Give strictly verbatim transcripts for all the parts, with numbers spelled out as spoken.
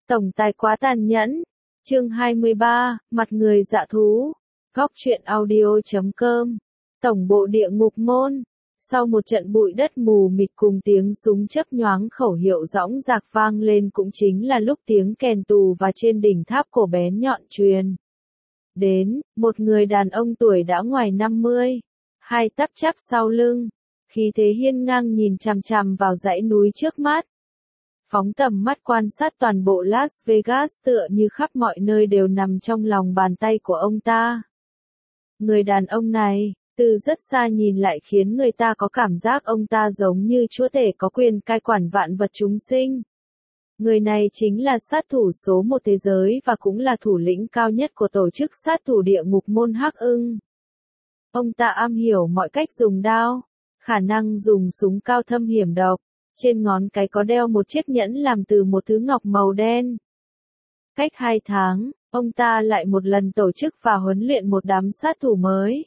Tổng tài quá tàn nhẫn. Chương hai mươi ba, mặt người dạ thú. Góc truyện audio chấm com. Tổng bộ địa ngục môn. Sau một trận bụi đất mù mịt cùng tiếng súng chớp nhoáng khẩu hiệu dõng dạc vang lên cũng chính là lúc tiếng kèn tù và trên đỉnh tháp cổ bén nhọn truyền đến, một người đàn ông tuổi đã ngoài năm mươi, hai tắp chắp sau lưng, khí thế hiên ngang nhìn chằm chằm vào dãy núi trước mắt. Phóng tầm mắt quan sát toàn bộ Las Vegas tựa như khắp mọi nơi đều nằm trong lòng bàn tay của ông ta. Người đàn ông này, từ rất xa nhìn lại khiến người ta có cảm giác ông ta giống như chúa tể có quyền cai quản vạn vật chúng sinh. Người này chính là sát thủ số một thế giới và cũng là thủ lĩnh cao nhất của tổ chức sát thủ địa ngục môn Hắc Ưng. Ông ta am hiểu mọi cách dùng đao, khả năng dùng súng cao thâm hiểm độc, trên ngón cái có đeo một chiếc nhẫn làm từ một thứ ngọc màu đen. Cách hai tháng, ông ta lại một lần tổ chức và huấn luyện một đám sát thủ mới.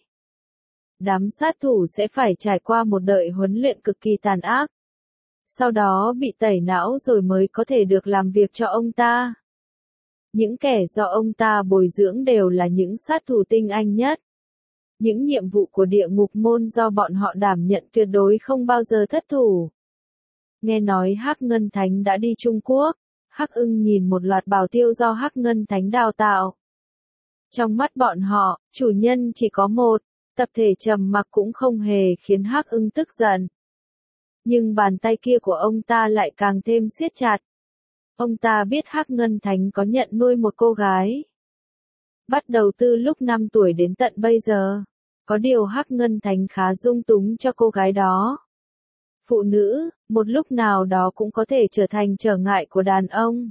Đám sát thủ sẽ phải trải qua một đợt huấn luyện cực kỳ tàn ác. Sau đó bị tẩy não rồi mới có thể được làm việc cho ông ta. Những kẻ do ông ta bồi dưỡng đều là những sát thủ tinh anh nhất. Những nhiệm vụ của địa ngục môn do bọn họ đảm nhận tuyệt đối không bao giờ thất thủ. Nghe nói Hắc Ngân Thánh đã đi Trung Quốc, Hắc Ưng nhìn một loạt bảo tiêu do Hắc Ngân Thánh đào tạo. Trong mắt bọn họ, chủ nhân chỉ có một, tập thể trầm mặc cũng không hề khiến Hắc Ưng tức giận. Nhưng bàn tay kia của ông ta lại càng thêm siết chặt. Ông ta biết Hắc Ngân Thánh có nhận nuôi một cô gái. Bắt đầu từ lúc năm tuổi đến tận bây giờ. Có điều Hắc Ngân Thánh khá dung túng cho cô gái đó. Phụ nữ, một lúc nào đó cũng có thể trở thành trở ngại của đàn ông.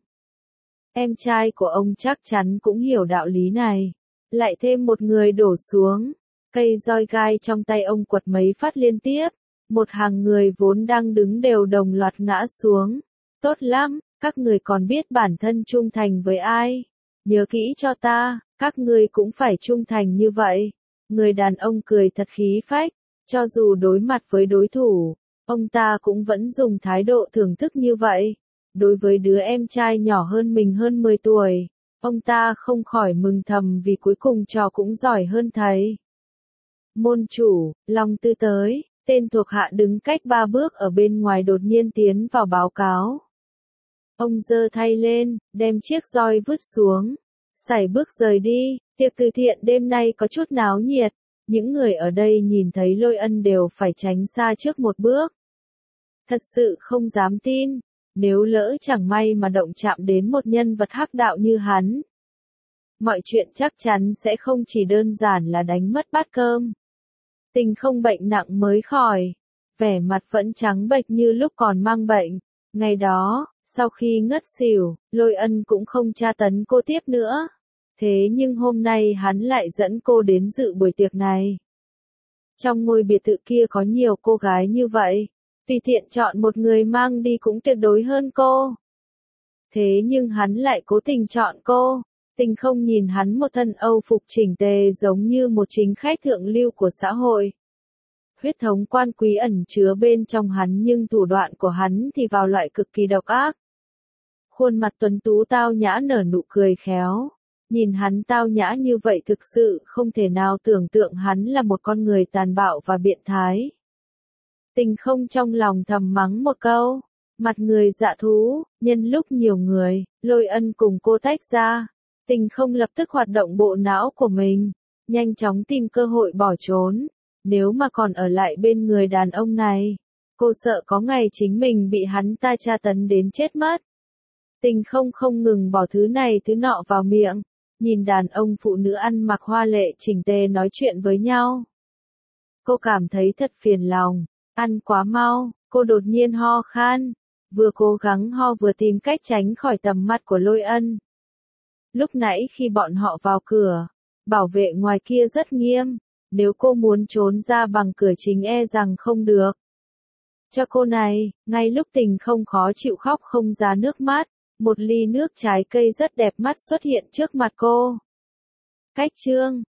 Em trai của ông chắc chắn cũng hiểu đạo lý này. Lại thêm một người đổ xuống. Cây roi gai trong tay ông quật mấy phát liên tiếp. Một hàng người vốn đang đứng đều đồng loạt ngã xuống. Tốt lắm, các người còn biết bản thân trung thành với ai. Nhớ kỹ cho ta, các người cũng phải trung thành như vậy. Người đàn ông cười thật khí phách. Cho dù đối mặt với đối thủ, ông ta cũng vẫn dùng thái độ thưởng thức như vậy. Đối với đứa em trai nhỏ hơn mình hơn mười tuổi, ông ta không khỏi mừng thầm vì cuối cùng trò cũng giỏi hơn thầy. Môn chủ, Long Tư tới. Tên thuộc hạ đứng cách ba bước ở bên ngoài đột nhiên tiến vào báo cáo. Ông giơ tay lên, đem chiếc roi vứt xuống. Sải bước rời đi, tiệc từ thiện đêm nay có chút náo nhiệt. Những người ở đây nhìn thấy Lôi Ân đều phải tránh xa trước một bước. Thật sự không dám tin, nếu lỡ chẳng may mà động chạm đến một nhân vật hắc đạo như hắn. Mọi chuyện chắc chắn sẽ không chỉ đơn giản là đánh mất bát cơm. Tình không bệnh nặng mới khỏi, vẻ mặt vẫn trắng bệch như lúc còn mang bệnh. Ngày đó, sau khi ngất xỉu, Lôi Ân cũng không tra tấn cô tiếp nữa. Thế nhưng hôm nay hắn lại dẫn cô đến dự buổi tiệc này. Trong ngôi biệt thự kia có nhiều cô gái như vậy, tùy tiện chọn một người mang đi cũng tuyệt đối hơn cô. Thế nhưng hắn lại cố tình chọn cô. Tình không nhìn hắn một thân Âu phục chỉnh tề giống như một chính khách thượng lưu của xã hội. Huyết thống quan quý ẩn chứa bên trong hắn nhưng thủ đoạn của hắn thì vào loại cực kỳ độc ác. Khuôn mặt tuấn tú tao nhã nở nụ cười khéo. Nhìn hắn tao nhã như vậy thực sự không thể nào tưởng tượng hắn là một con người tàn bạo và biện thái. Tình không trong lòng thầm mắng một câu. Mặt người dạ thú, nhân lúc nhiều người, Lôi Ân cùng cô tách ra. Tình không lập tức hoạt động bộ não của mình, nhanh chóng tìm cơ hội bỏ trốn. Nếu mà còn ở lại bên người đàn ông này, cô sợ có ngày chính mình bị hắn ta tra tấn đến chết mất. Tình không không ngừng bỏ thứ này thứ nọ vào miệng, nhìn đàn ông phụ nữ ăn mặc hoa lệ chỉnh tề nói chuyện với nhau. Cô cảm thấy thật phiền lòng, ăn quá mau, cô đột nhiên ho khan, vừa cố gắng ho vừa tìm cách tránh khỏi tầm mắt của Lôi Ân. Lúc nãy khi bọn họ vào cửa, bảo vệ ngoài kia rất nghiêm, nếu cô muốn trốn ra bằng cửa chính e rằng không được. Cho cô này, ngay lúc tình không khó chịu khóc không ra nước mắt, một ly nước trái cây rất đẹp mắt xuất hiện trước mặt cô. Cách chương,